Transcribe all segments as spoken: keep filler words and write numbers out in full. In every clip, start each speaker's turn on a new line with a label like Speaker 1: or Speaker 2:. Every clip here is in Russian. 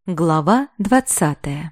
Speaker 1: Глава двадцатая.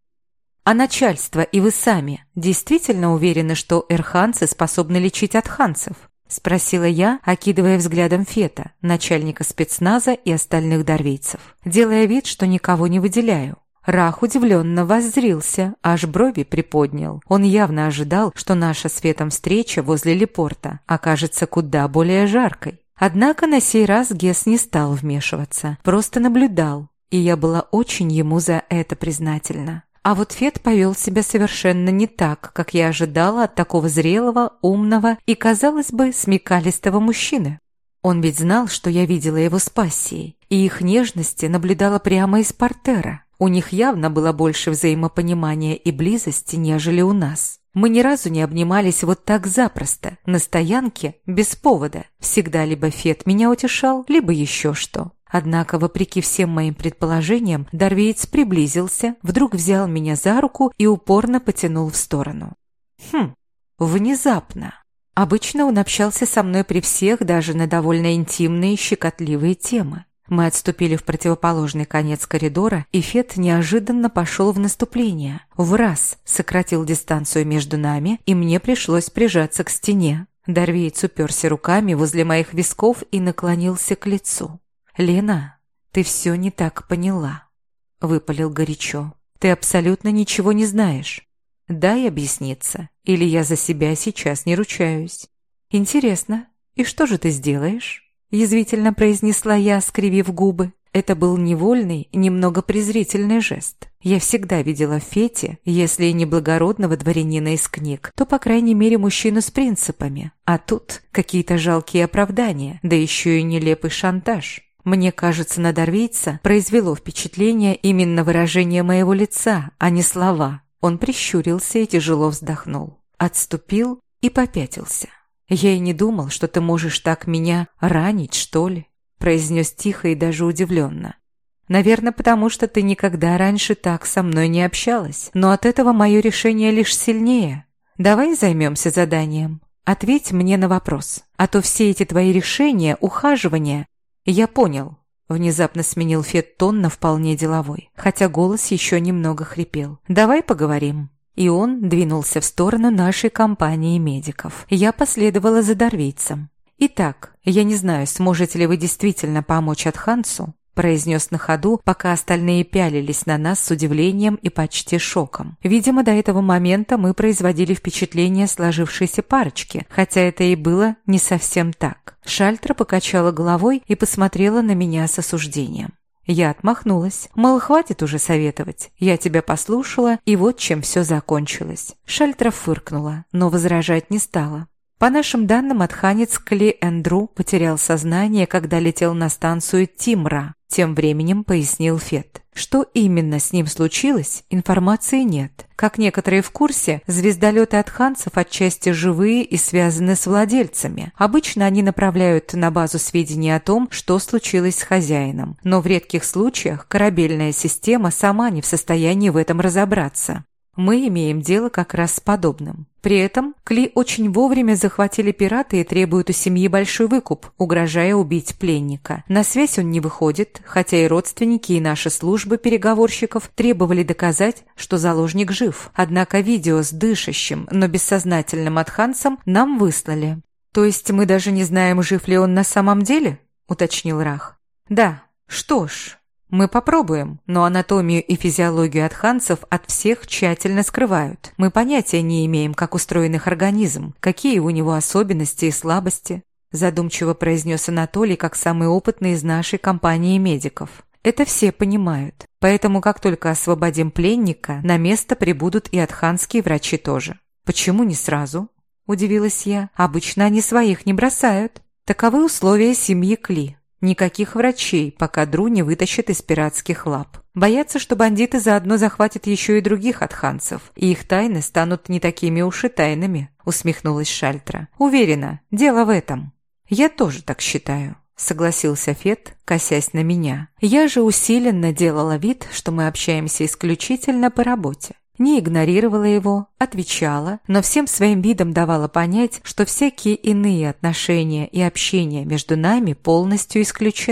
Speaker 1: «А начальство и вы сами действительно уверены, что эрханцы способны лечить от ханцев?» – спросила я, окидывая взглядом Фета, начальника спецназа и остальных дарвийцев, делая вид, что никого не выделяю. Рах удивленно воззрился, аж брови приподнял. Он явно ожидал, что наша с Фетом встреча возле Лепорта окажется куда более жаркой. Однако на сей раз Гес не стал вмешиваться, просто наблюдал. И я была очень ему за это признательна. А вот Фет повел себя совершенно не так, как я ожидала от такого зрелого, умного и, казалось бы, смекалистого мужчины. Он ведь знал, что я видела его с пассией, и их нежности наблюдала прямо из портера. У них явно было больше взаимопонимания и близости, нежели у нас. Мы ни разу не обнимались вот так запросто, на стоянке, без повода. Всегда либо Фет меня утешал, либо еще что. Однако, вопреки всем моим предположениям, дарвиец приблизился, вдруг взял меня за руку и упорно потянул в сторону. Хм, внезапно. Обычно он общался со мной при всех, даже на довольно интимные, щекотливые темы. Мы отступили в противоположный конец коридора, и Фет неожиданно пошел в наступление. Враз сократил дистанцию между нами, и мне пришлось прижаться к стене. Дарвиец уперся руками возле моих висков и наклонился к лицу. «Лена, ты все не так поняла», — выпалил горячо. «Ты абсолютно ничего не знаешь. Дай объясниться, или я за себя сейчас не ручаюсь». «Интересно, и что же ты сделаешь?» — язвительно произнесла я, скривив губы. Это был невольный, немного презрительный жест. Я всегда видела в Фете, если и не благородного дворянина из книг, то, по крайней мере, мужчину с принципами. А тут какие-то жалкие оправдания, да еще и нелепый шантаж. Мне кажется, на дарвийца произвело впечатление именно выражение моего лица, а не слова. Он прищурился и тяжело вздохнул. Отступил и попятился. «Я и не думал, что ты можешь так меня ранить, что ли?» произнес тихо и даже удивленно. «Наверное, потому что ты никогда раньше так со мной не общалась, но от этого мое решение лишь сильнее. Давай займемся заданием. Ответь мне на вопрос, а то все эти твои решения, ухаживания...» «Я понял», — внезапно сменил Фет тон на вполне деловой, хотя голос еще немного хрипел. «Давай поговорим». И он двинулся в сторону нашей компании медиков. Я последовала за дарвийцем. «Итак, я не знаю, сможете ли вы действительно помочь Атхансу», произнес на ходу, пока остальные пялились на нас с удивлением и почти шоком. Видимо, до этого момента мы производили впечатление сложившейся парочки, хотя это и было не совсем так. Шальтра покачала головой и посмотрела на меня с осуждением. Я отмахнулась. Мол, хватит уже советовать. Я тебя послушала, и вот чем все закончилось. Шальтра фыркнула, но возражать не стала. По нашим данным, атханец Кли Эндру потерял сознание, когда летел на станцию Тимра. Тем временем пояснил Фет. Что именно с ним случилось, информации нет. Как некоторые в курсе, звездолеты атханцев отчасти живые и связаны с владельцами. Обычно они направляют на базу сведения о том, что случилось с хозяином. Но в редких случаях корабельная система сама не в состоянии в этом разобраться. Мы имеем дело как раз с подобным. При этом Кли очень вовремя захватили пираты и требуют у семьи большой выкуп, угрожая убить пленника. На связь он не выходит, хотя и родственники, и наши службы переговорщиков требовали доказать, что заложник жив. Однако видео с дышащим, но бессознательным атханцем нам выслали. «То есть мы даже не знаем, жив ли он на самом деле?» – уточнил Рах. «Да. Что ж, мы попробуем, но анатомию и физиологию атханцев от всех тщательно скрывают. Мы понятия не имеем, как устроен их организм, какие у него особенности и слабости», задумчиво произнес Анатолий, как самый опытный из нашей компании медиков. «Это все понимают. Поэтому, как только освободим пленника, на место прибудут и атханские врачи тоже». «Почему не сразу?» – удивилась я. «Обычно они своих не бросают. Таковы условия семьи Кли. Никаких врачей, пока Дру не вытащит из пиратских лап. Боятся, что бандиты заодно захватят еще и других атханцев, и их тайны станут не такими уж и тайными», — усмехнулась Шальтра. «Уверена, дело в этом». «Я тоже так считаю», — согласился Фет, косясь на меня. Я же усиленно делала вид, что мы общаемся исключительно по работе. Не игнорировала его, отвечала, но всем своим видом давала понять, что всякие иные отношения и общение между нами полностью исключены.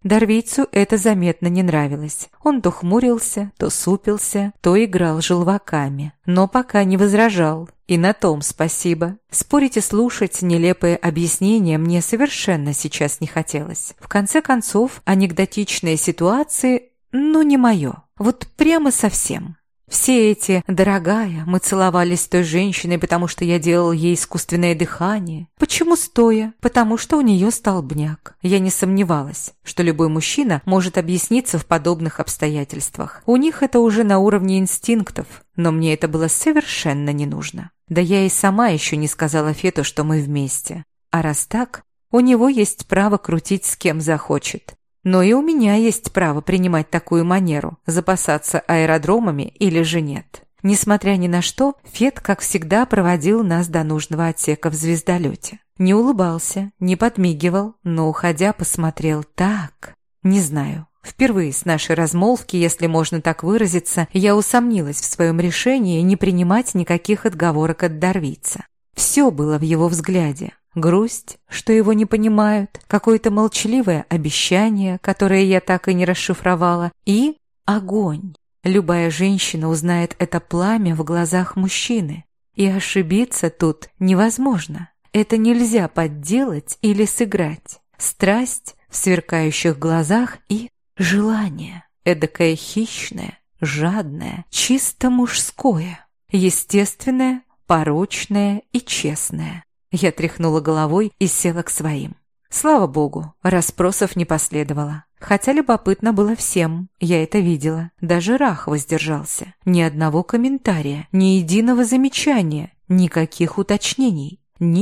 Speaker 1: Дарвийцу это заметно не нравилось. Он то хмурился, то супился, то играл желваками. Но пока не возражал. И на том спасибо. Спорить и слушать нелепые объяснения мне совершенно сейчас не хотелось. В конце концов, анекдотичные ситуации, ну, не мое. Вот прямо совсем. Все эти «дорогая», мы целовались с той женщиной, потому что я делал ей искусственное дыхание. Почему стоя? Потому что у нее столбняк. Я не сомневалась, что любой мужчина может объясниться в подобных обстоятельствах. У них это уже на уровне инстинктов, но мне это было совершенно не нужно. Да я и сама еще не сказала Фету, что мы вместе. А раз так, у него есть право крутить с кем захочет. Но и у меня есть право принимать такую манеру, запасаться аэродромами или же нет. Несмотря ни на что, Фет, как всегда, проводил нас до нужного отсека в звездолете. Не улыбался, не подмигивал, но, уходя, посмотрел так. Не знаю, впервые с нашей размолвки, если можно так выразиться, я усомнилась в своем решении не принимать никаких отговорок от Дарвийца. Все было в его взгляде. Грусть, что его не понимают, какое-то молчаливое обещание, которое я так и не расшифровала, и огонь. Любая женщина узнает это пламя в глазах мужчины, и ошибиться тут невозможно. Это нельзя подделать или сыграть. Страсть в сверкающих глазах и желание, эдакое хищное, жадное, чисто мужское, естественное, порочное и честное. Я тряхнула головой и села к своим. Слава богу, расспросов не последовало. Хотя любопытно было всем, я это видела. Даже Рах воздержался. Ни одного комментария, ни единого замечания, никаких уточнений.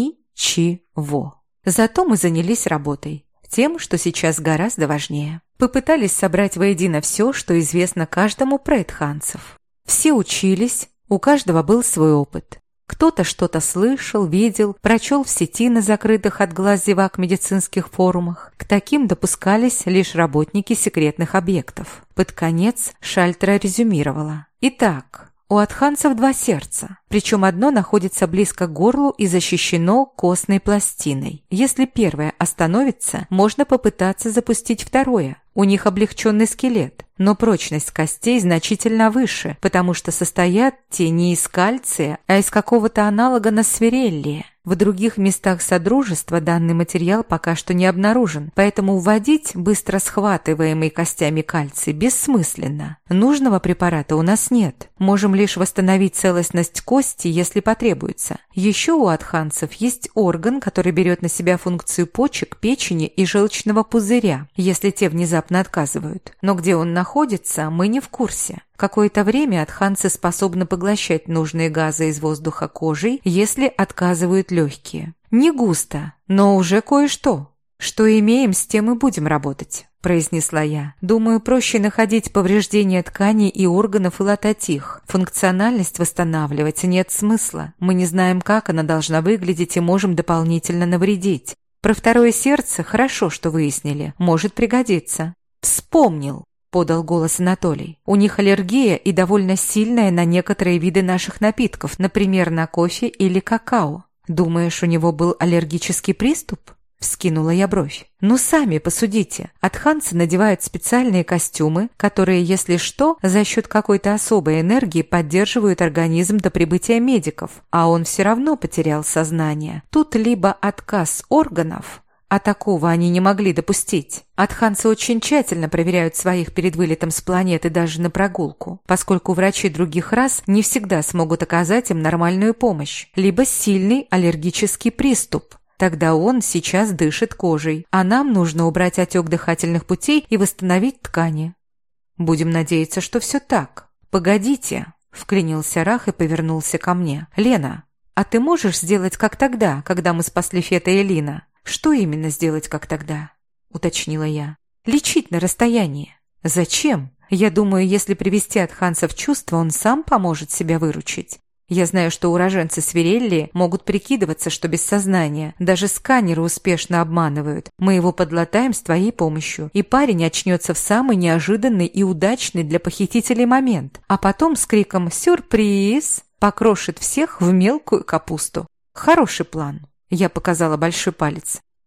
Speaker 1: Ничего. Зато мы занялись работой. Тем, что сейчас гораздо важнее. Попытались собрать воедино все, что известно каждому про эдханцев. Все учились, у каждого был свой опыт. Кто-то что-то слышал, видел, прочел в сети на закрытых от глаз зевак медицинских форумах. К таким допускались лишь работники секретных объектов. Под конец Шальтера резюмировала. Итак, у адханцев два сердца, причем одно находится близко к горлу и защищено костной пластиной. Если первое остановится, можно попытаться запустить второе. У них облегченный скелет, но прочность костей значительно выше, потому что состоят те не из кальция, а из какого-то аналога носфереллия. В других местах Содружества данный материал пока что не обнаружен, поэтому вводить быстро схватываемый костями кальций бессмысленно. Нужного препарата у нас нет. Можем лишь восстановить целостность кости, если потребуется. Еще у адханцев есть орган, который берет на себя функцию почек, печени и желчного пузыря, если те внезапно отказывают. Но где он находится, мы не в курсе. Какое-то время адханцы способны поглощать нужные газы из воздуха кожей, если отказывают легкие. Не густо, но уже кое-что. Что имеем, с тем и будем работать, произнесла я. Думаю, проще находить повреждения тканей и органов и латать их. Функциональность восстанавливать нет смысла. Мы не знаем, как она должна выглядеть и можем дополнительно навредить. Про второе сердце хорошо, что выяснили. Может пригодиться. Вспомнил. Подал голос Анатолий. У них аллергия и довольно сильная на некоторые виды наших напитков, например, на кофе или какао. Думаешь, у него был аллергический приступ? Вскинула я бровь. Ну, сами посудите. Адханцы надевают специальные костюмы, которые, если что, за счет какой-то особой энергии поддерживают организм до прибытия медиков, а он все равно потерял сознание. Тут либо отказ органов, а такого они не могли допустить. Адханцы очень тщательно проверяют своих перед вылетом с планеты даже на прогулку, поскольку врачи других рас не всегда смогут оказать им нормальную помощь. Либо сильный аллергический приступ. Тогда он сейчас дышит кожей, а нам нужно убрать отек дыхательных путей и восстановить ткани. Будем надеяться, что все так. Погодите, вклинился Рах и повернулся ко мне. Лена, а ты можешь сделать как тогда, когда мы спасли Фета и Лина? Что именно сделать, как тогда? Уточнила я. Лечить на расстоянии. Зачем? Я думаю, если привести адханца в чувство, он сам поможет себя выручить. Я знаю, что уроженцы Свирелли могут прикидываться, что без сознания. Даже сканеры успешно обманывают. Мы его подлатаем с твоей помощью, и парень очнется в самый неожиданный и удачный для похитителей момент. А потом с криком «Сюрприз!» покрошит всех в мелкую капусту. Хороший план. Я показала большой палец.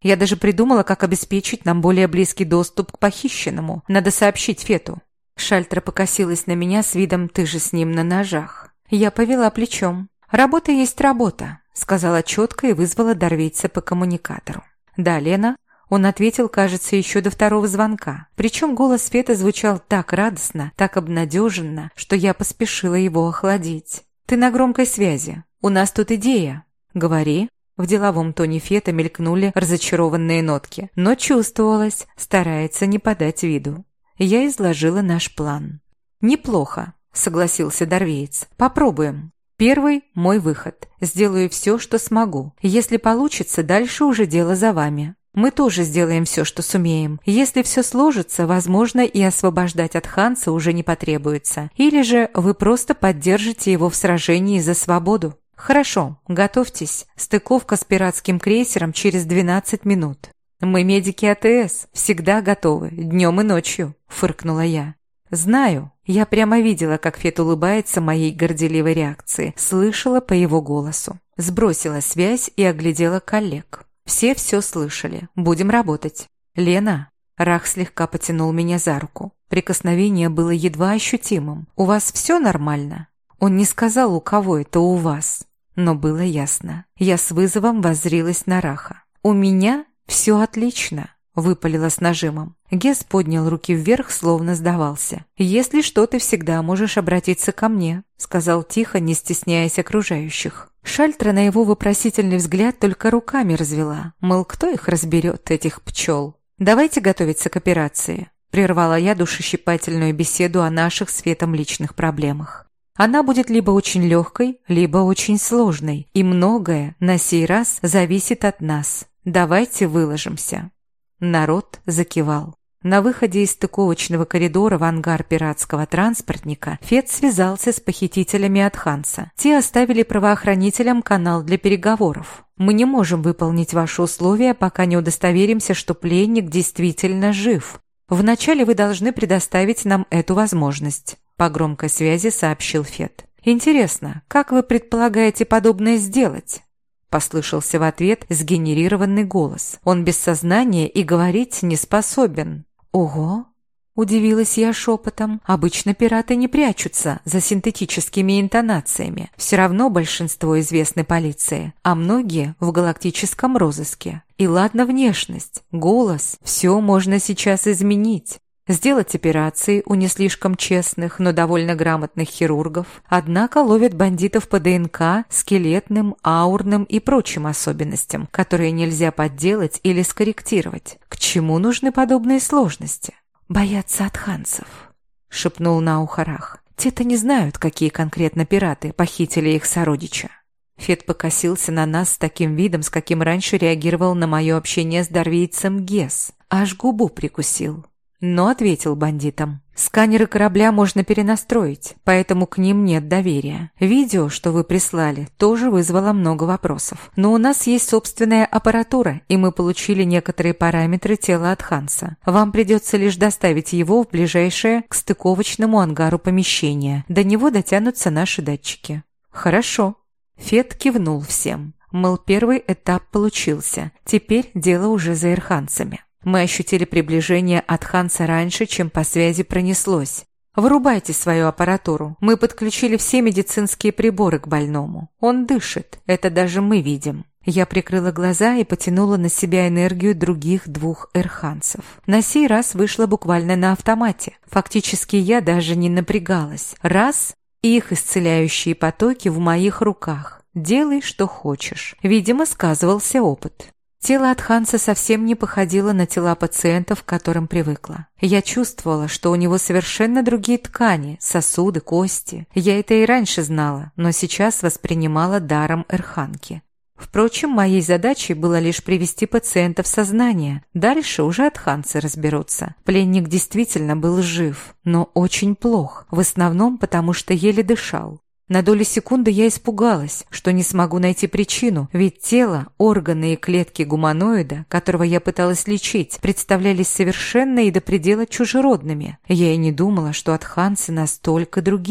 Speaker 1: Я даже придумала, как обеспечить нам более близкий доступ к похищенному. Надо сообщить Фету». Шальтра покосилась на меня с видом «ты же с ним на ножах». Я повела плечом. «Работа есть работа», — сказала четко и вызвала дарвейца по коммуникатору. «Да, Лена». Он ответил, кажется, еще до второго звонка. Причем голос Феты звучал так радостно, так обнадеженно, что я поспешила его охладить. «Ты на громкой связи. У нас тут идея». «Говори». В деловом тоне Фета мелькнули разочарованные нотки, но чувствовалось, старается не подать виду. Я изложила наш план. «Неплохо», — согласился дарвеец. «Попробуем. Первый – мой выход. Сделаю все, что смогу. Если получится, дальше уже дело за вами. Мы тоже сделаем все, что сумеем. Если все сложится, возможно, и освобождать от Ханса уже не потребуется. Или же вы просто поддержите его в сражении за свободу. Хорошо, готовьтесь. Стыковка с пиратским крейсером через двенадцать минут. Мы медики АТС, всегда готовы, днем и ночью», – фыркнула я. «Знаю». Я прямо видела, как Фет улыбается моей горделивой реакции, слышала по его голосу. Сбросила связь и оглядела коллег. Все все слышали. Будем работать. «Лена». Рах слегка потянул меня за руку. Прикосновение было едва ощутимым. «У вас все нормально?» Он не сказал, у кого это у вас. Но было ясно. Я с вызовом воззрилась на Раха. «У меня все отлично», — выпалила с нажимом. Гес поднял руки вверх, словно сдавался. «Если что, ты всегда можешь обратиться ко мне», — сказал тихо, не стесняясь окружающих. Шальтра на его вопросительный взгляд только руками развела. Мол, кто их разберет, этих пчел? «Давайте готовиться к операции», — прервала я душещипательную беседу о наших с Фетом личных проблемах. «Она будет либо очень легкой, либо очень сложной, и многое на сей раз зависит от нас. Давайте выложимся». Народ закивал. На выходе из стыковочного коридора в ангар пиратского транспортника Фет связался с похитителями от Ханса. Те оставили правоохранителям канал для переговоров. «Мы не можем выполнить ваши условия, пока не удостоверимся, что пленник действительно жив. Вначале вы должны предоставить нам эту возможность», – по громкой связи сообщил Фет. «Интересно, как вы предполагаете подобное сделать?» Послышался в ответ сгенерированный голос. «Он без сознания и говорить не способен». «Ого!» – удивилась я шепотом. «Обычно пираты не прячутся за синтетическими интонациями. Все равно большинство известны полиции, а многие в галактическом розыске. И ладно внешность, голос, все можно сейчас изменить. Сделать операции у не слишком честных, но довольно грамотных хирургов, однако ловят бандитов по ДНК, скелетным, аурным и прочим особенностям, которые нельзя подделать или скорректировать. К чему нужны подобные сложности?» «Боятся от хансов», — шепнул на ухо Рах. «Те-то не знают, какие конкретно пираты похитили их сородича». Фет покосился на нас с таким видом, с каким раньше реагировал на мое общение с дарвейцем Гес. Аж губу прикусил. Но ответил бандитам: «Сканеры корабля можно перенастроить, поэтому к ним нет доверия. Видео, что вы прислали, тоже вызвало много вопросов. Но у нас есть собственная аппаратура, и мы получили некоторые параметры тела от Ханса. Вам придется лишь доставить его в ближайшее к стыковочному ангару помещение. До него дотянутся наши датчики». «Хорошо». Фет кивнул всем. Мол, первый этап получился. Теперь дело уже за ирханцами. Мы ощутили приближение от Ханса раньше, чем по связи пронеслось. «Вырубайте свою аппаратуру. Мы подключили все медицинские приборы к больному. Он дышит. Это даже мы видим». Я прикрыла глаза и потянула на себя энергию других двух эрханцев. На сей раз вышло буквально на автомате. Фактически я даже не напрягалась. Раз – и их исцеляющие потоки в моих руках. Делай, что хочешь. Видимо, сказывался опыт. Тело от Ханса совсем не походило на тела пациентов, к которым привыкла. Я чувствовала, что у него совершенно другие ткани, сосуды, кости. Я это и раньше знала, но сейчас воспринимала даром эрханки. Впрочем, моей задачей было лишь привести пациента в сознание. Дальше уже от Ханса разберутся. Пленник действительно был жив, но очень плох, в основном потому, что еле дышал. На долю секунды я испугалась, что не смогу найти причину, ведь тело, органы и клетки гуманоида, которого я пыталась лечить, представлялись совершенно и до предела чужеродными. Я и не думала, что от Ханса настолько другие.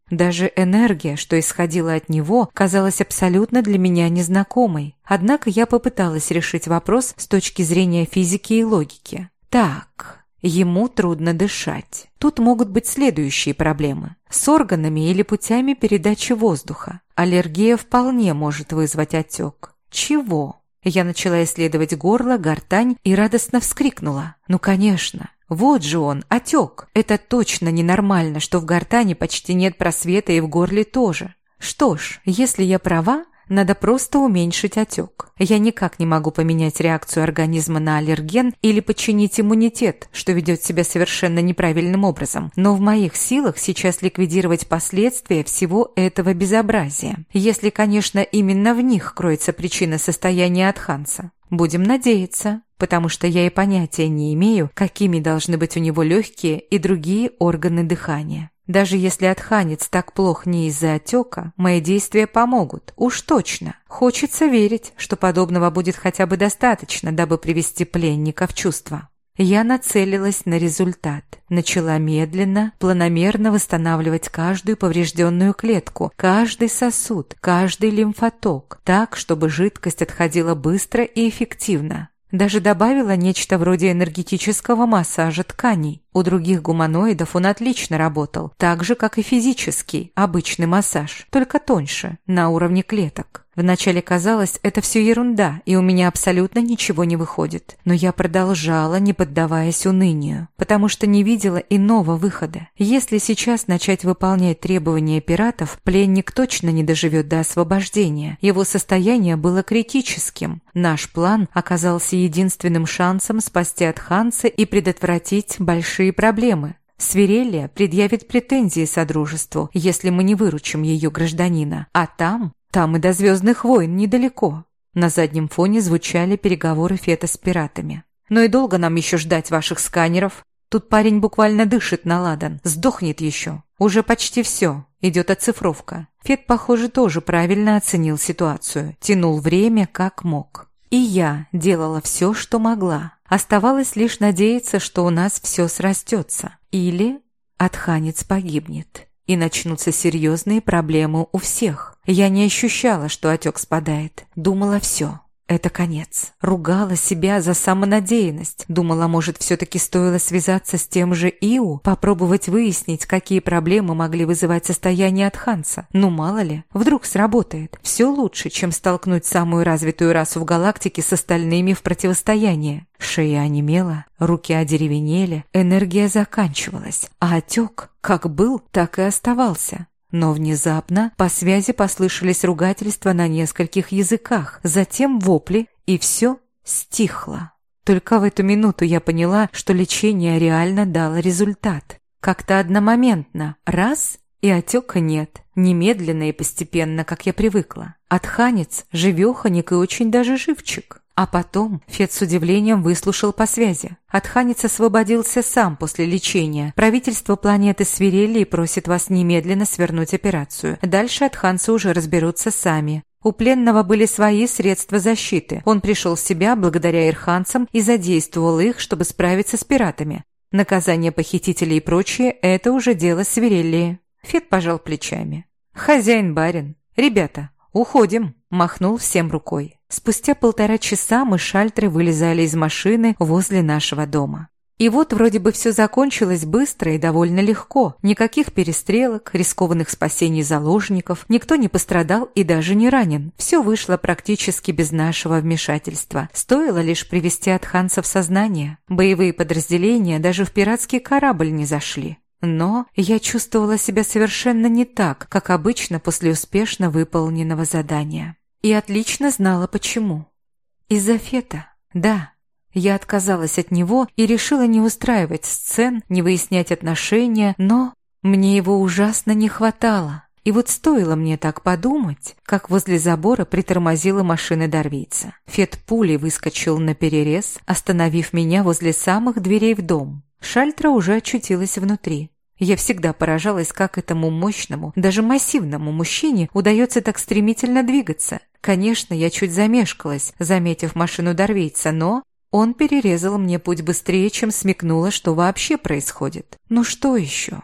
Speaker 1: Даже энергия, что исходила от него, казалась абсолютно для меня незнакомой. Однако я попыталась решить вопрос с точки зрения физики и логики. Так, ему трудно дышать. Тут могут быть следующие проблемы. С органами или путями передачи воздуха. Аллергия вполне может вызвать отек. Чего? Я начала исследовать горло, гортань и радостно вскрикнула. Ну, конечно. Вот же он, отек. Это точно ненормально, что в гортани почти нет просвета и в горле тоже. Что ж, если я права, надо просто уменьшить отек. Я никак не могу поменять реакцию организма на аллерген или подчинить иммунитет, что ведет себя совершенно неправильным образом. Но в моих силах сейчас ликвидировать последствия всего этого безобразия. Если, конечно, именно в них кроется причина состояния Атханса. Будем надеяться, потому что я и понятия не имею, какими должны быть у него легкие и другие органы дыхания. Даже если Атханец так плох не из-за отека, мои действия помогут, уж точно. Хочется верить, что подобного будет хотя бы достаточно, дабы привести пленника в чувство. Я нацелилась на результат. Начала медленно, планомерно восстанавливать каждую поврежденную клетку, каждый сосуд, каждый лимфоток, так, чтобы жидкость отходила быстро и эффективно. Даже добавила нечто вроде энергетического массажа тканей. У других гуманоидов он отлично работал, так же, как и физический, обычный массаж, только тоньше, на уровне клеток. Вначале казалось, это все ерунда, и у меня абсолютно ничего не выходит. Но я продолжала, не поддаваясь унынию, потому что не видела иного выхода. Если сейчас начать выполнять требования пиратов, пленник точно не доживет до освобождения. Его состояние было критическим. Наш план оказался единственным шансом спасти Атханца и предотвратить большие проблемы. Свирелия предъявит претензии Содружеству, если мы не выручим ее гражданина. А там... Там и до Звездных войн недалеко. На заднем фоне звучали переговоры Фета с пиратами. «Ну и долго нам еще ждать ваших сканеров? Тут парень буквально дышит на ладан, сдохнет еще. Уже почти все, идет оцифровка». Фет, похоже, тоже правильно оценил ситуацию, тянул время как мог. И я делала все, что могла. Оставалось лишь надеяться, что у нас все срастется. Или Атханец погибнет. И начнутся серьезные проблемы у всех. Я не ощущала, что отек спадает. Думала, все, это конец. Ругала себя за самонадеянность. Думала, может, все-таки стоило связаться с тем же Иу, попробовать выяснить, какие проблемы могли вызывать состояние Атханца. Ну, мало ли, вдруг сработает. Все лучше, чем столкнуть самую развитую расу в галактике с остальными в противостояние. Шея онемела, руки одеревенели, энергия заканчивалась, а отек как был, так и оставался. Но внезапно по связи послышались ругательства на нескольких языках, затем вопли, и все стихло. Только в эту минуту я поняла, что лечение реально дало результат. Как-то одномоментно, раз — и отека нет, немедленно и постепенно, как я привыкла. Атханец живеханик и очень даже живчик. А потом Фет с удивлением выслушал по связи. Атханец освободился сам после лечения. Правительство планеты Свирелии просит вас немедленно свернуть операцию. Дальше атханцы уже разберутся сами. У пленного были свои средства защиты. Он пришел в себя благодаря ирханцам и задействовал их, чтобы справиться с пиратами. Наказание похитителей и прочее – это уже дело Свирелии. Фет пожал плечами. «Хозяин-барин. Ребята, уходим!» Махнул всем рукой. Спустя полтора часа мы с Шальтрой вылезали из машины возле нашего дома. И вот вроде бы все закончилось быстро и довольно легко. Никаких перестрелок, рискованных спасений заложников, никто не пострадал и даже не ранен. Все вышло практически без нашего вмешательства. Стоило лишь привести Атханца в сознание. Боевые подразделения даже в пиратский корабль не зашли. Но я чувствовала себя совершенно не так, как обычно после успешно выполненного задания. И отлично знала почему. Из-за Фета. Да, я отказалась от него и решила не устраивать сцен, не выяснять отношения, но мне его ужасно не хватало. И вот стоило мне так подумать, как возле забора притормозила машина дарвийца. Фет пулей выскочил на перерез, остановив меня возле самых дверей в дом. Шальтра уже очутилась внутри. Я всегда поражалась, как этому мощному, даже массивному мужчине удается так стремительно двигаться. Конечно, я чуть замешкалась, заметив машину дарвийца, но он перерезал мне путь быстрее, чем смекнула, что вообще происходит. Ну что еще?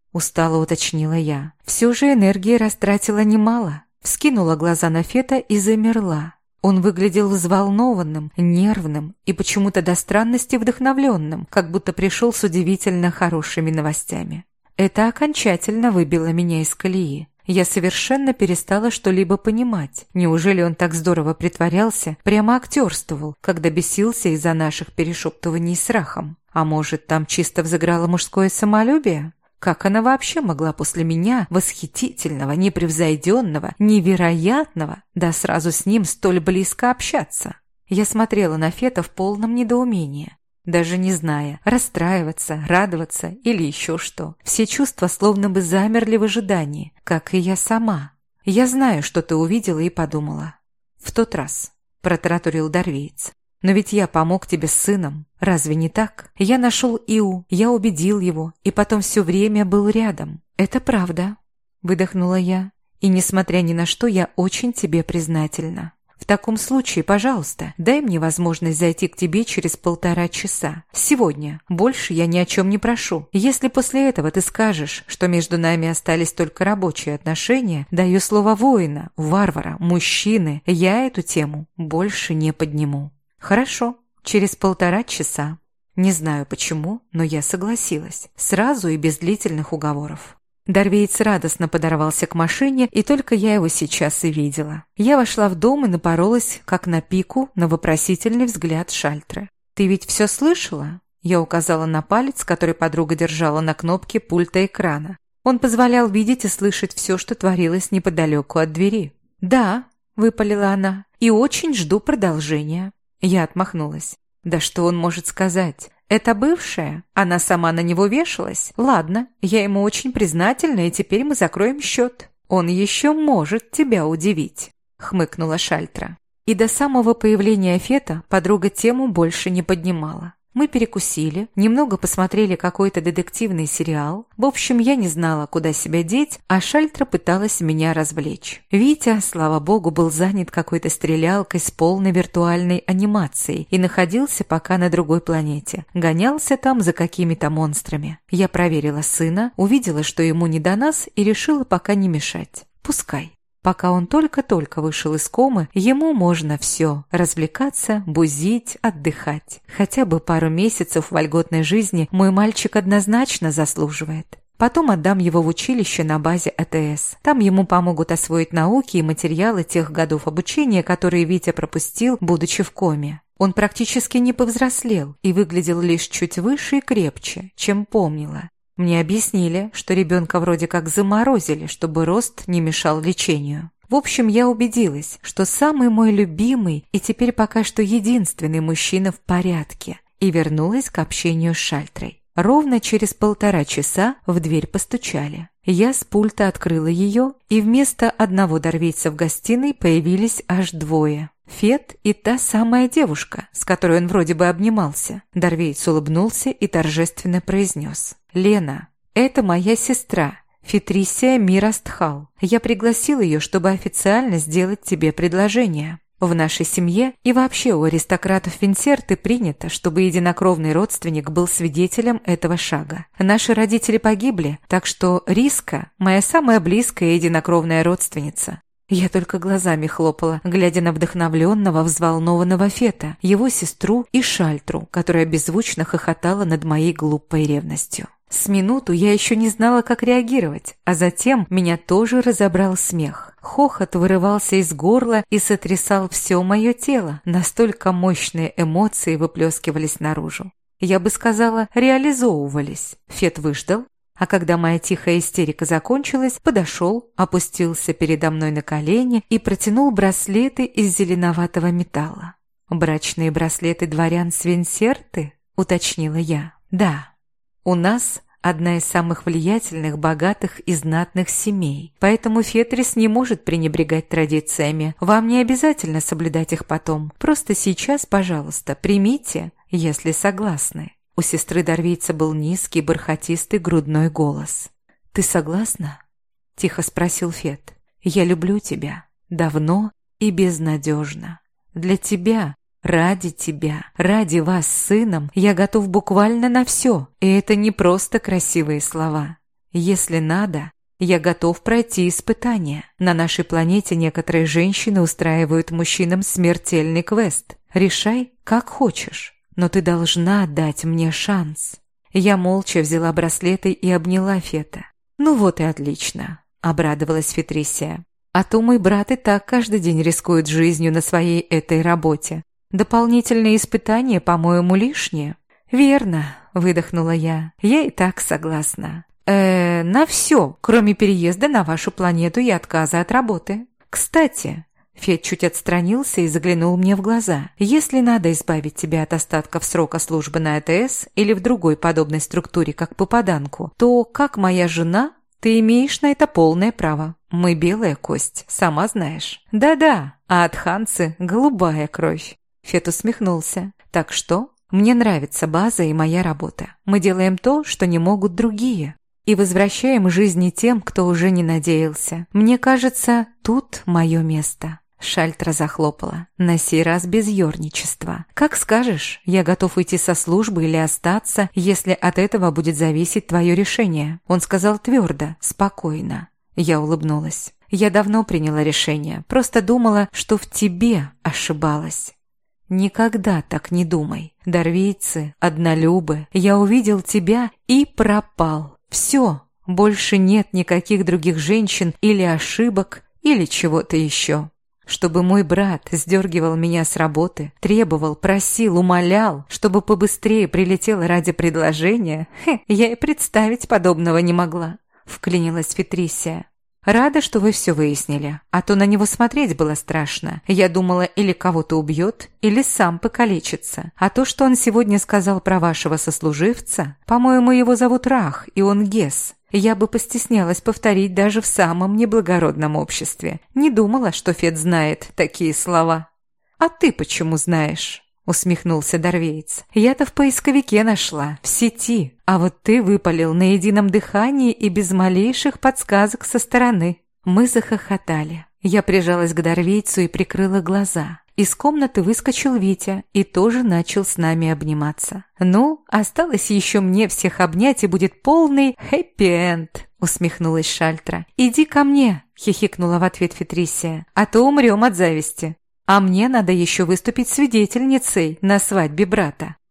Speaker 1: устало уточнила я. Все же энергии растратила немало. Вскинула глаза на Фета и замерла. Он выглядел взволнованным, нервным и почему-то до странности вдохновленным, как будто пришел с удивительно хорошими новостями. Это окончательно выбило меня из колеи. Я совершенно перестала что-либо понимать. Неужели он так здорово притворялся, прямо актерствовал, когда бесился из-за наших перешептываний с Рахом? А может, там чисто взыграло мужское самолюбие? Как она вообще могла после меня, восхитительного, непревзойденного, невероятного, да сразу с ним столь близко общаться? Я смотрела на Фета в полном недоумении, даже не зная, расстраиваться, радоваться или еще что. Все чувства словно бы замерли в ожидании, как и я сама. «Я знаю, что ты увидела и подумала. В тот раз», – протараторил Дарвеец. «Но ведь я помог тебе с сыном, разве не так? Я нашел Иу, я убедил его, и потом все время был рядом». «Это правда», – выдохнула я. «И несмотря ни на что, я очень тебе признательна. В таком случае, пожалуйста, дай мне возможность зайти к тебе через полтора часа. Сегодня. Больше я ни о чем не прошу. Если после этого ты скажешь, что между нами остались только рабочие отношения, даю слово воина, варвара, мужчины, я эту тему больше не подниму». «Хорошо, через полтора часа». Не знаю почему, но я согласилась. Сразу и без длительных уговоров. Дарвеец радостно подорвался к машине, и только я его сейчас и видела. Я вошла в дом и напоролась, как на пику, на вопросительный взгляд Шальтры. «Ты ведь все слышала?» Я указала на палец, который подруга держала на кнопке пульта экрана. Он позволял видеть и слышать все, что творилось неподалеку от двери. «Да», – выпалила она, – «и очень жду продолжения». Я отмахнулась. Да что он может сказать? Это бывшая? Она сама на него вешалась? Ладно, я ему очень признательна, и теперь мы закроем счет. Он еще может тебя удивить, хмыкнула Шальтра. И до самого появления Фета подруга тему больше не поднимала. Мы перекусили, немного посмотрели какой-то детективный сериал. В общем, я не знала, куда себя деть, а Шальтра пыталась меня развлечь. Витя, слава богу, был занят какой-то стрелялкой с полной виртуальной анимацией и находился пока на другой планете. Гонялся там за какими-то монстрами. Я проверила сына, увидела, что ему не до нас, и решила пока не мешать. Пускай. Пока он только-только вышел из комы, ему можно все – развлекаться, бузить, отдыхать. Хотя бы пару месяцев вольготной жизни мой мальчик однозначно заслуживает. Потом отдам его в училище на базе А Тэ Эс. Там ему помогут освоить науки и материалы тех годов обучения, которые Витя пропустил, будучи в коме. Он практически не повзрослел и выглядел лишь чуть выше и крепче, чем помнила. Мне объяснили, что ребенка вроде как заморозили, чтобы рост не мешал лечению. В общем, я убедилась, что самый мой любимый и теперь пока что единственный мужчина в порядке, и вернулась к общению с Шальтрой. Ровно через полтора часа в дверь постучали. Я с пульта открыла ее, и вместо одного дарвейца в гостиной появились аж двое. Фет и та самая девушка, с которой он вроде бы обнимался. Дарвейц улыбнулся и торжественно произнес: «Лена, это моя сестра, Фетрисия Мирастхал. Я пригласил ее, чтобы официально сделать тебе предложение. В нашей семье и вообще у аристократов Винсерты принято, чтобы единокровный родственник был свидетелем этого шага. Наши родители погибли, так что Риска – моя самая близкая единокровная родственница». Я только глазами хлопала, глядя на вдохновленного, взволнованного Фета, его сестру и Шальтру, которая беззвучно хохотала над моей глупой ревностью. С минуту я еще не знала, как реагировать, а затем меня тоже разобрал смех. Хохот вырывался из горла и сотрясал все мое тело, настолько мощные эмоции выплескивались наружу. Я бы сказала, реализовывались. Фет выждал, а когда моя тихая истерика закончилась, подошел, опустился передо мной на колени и протянул браслеты из зеленоватого металла. «Брачные браслеты дворян Свинсерты?» – уточнила я. «Да. У нас одна из самых влиятельных, богатых и знатных семей, поэтому Фетрис не может пренебрегать традициями. Вам не обязательно соблюдать их потом. Просто сейчас, пожалуйста, примите, если согласны». У сестры Дарвейца был низкий, бархатистый грудной голос. «Ты согласна?» – тихо спросил Фет. «Я люблю тебя. Давно и безнадежно. Для тебя, ради тебя, ради вас с сыном я готов буквально на все. И это не просто красивые слова. Если надо, я готов пройти испытания. На нашей планете некоторые женщины устраивают мужчинам смертельный квест. Решай, как хочешь, но ты должна дать мне шанс». Я молча взяла браслеты и обняла Фета. «Ну вот и отлично», — обрадовалась Фетрисия. «А то мой брат и так каждый день рискует жизнью на своей этой работе. Дополнительные испытания, по-моему, лишние». «Верно», — выдохнула я. «Я и так согласна». «Э, на все, кроме переезда на вашу планету и отказа от работы. Кстати...» Фет чуть отстранился и заглянул мне в глаза. «Если надо избавить тебя от остатков срока службы на ЭТС или в другой подобной структуре, как попаданку, то, как моя жена, ты имеешь на это полное право. Мы белая кость, сама знаешь». «Да-да, а от Ханцы голубая кровь». Фет усмехнулся. «Так что, мне нравится база и моя работа. Мы делаем то, что не могут другие. И возвращаем жизни тем, кто уже не надеялся. Мне кажется, тут мое место». Шальтра захлопала, на сей раз без ёрничества. «Как скажешь, я готов уйти со службы или остаться, если от этого будет зависеть твое решение». Он сказал твердо, спокойно. Я улыбнулась. «Я давно приняла решение, просто думала, что в тебе ошибалась». «Никогда так не думай. Дарвийцы, однолюбы, я увидел тебя и пропал. Все, больше нет никаких других женщин или ошибок, или чего-то еще». Чтобы мой брат сдергивал меня с работы, требовал, просил, умолял, чтобы побыстрее прилетела ради предложения, хе, я и представить подобного не могла, вклинилась Фетрисия. «Рада, что вы все выяснили, а то на него смотреть было страшно. Я думала, или кого-то убьет, или сам покалечится. А то, что он сегодня сказал про вашего сослуживца, по-моему, его зовут Рах, и он Гес. Я бы постеснялась повторить даже в самом неблагородном обществе. Не думала, что Фет знает такие слова». «А ты почему знаешь?» — усмехнулся Дарвеец. «Я-то в поисковике нашла, в сети, а вот ты выпалил на едином дыхании и без малейших подсказок со стороны». Мы захохотали. Я прижалась к Дарвейцу и прикрыла глаза. Из комнаты выскочил Витя и тоже начал с нами обниматься. «Ну, осталось еще мне всех обнять, и будет полный хэппи-энд», — усмехнулась Шальтра. «Иди ко мне», — хихикнула в ответ Фетрисия, «а то умрем от зависти. А мне надо еще выступить свидетельницей на свадьбе брата».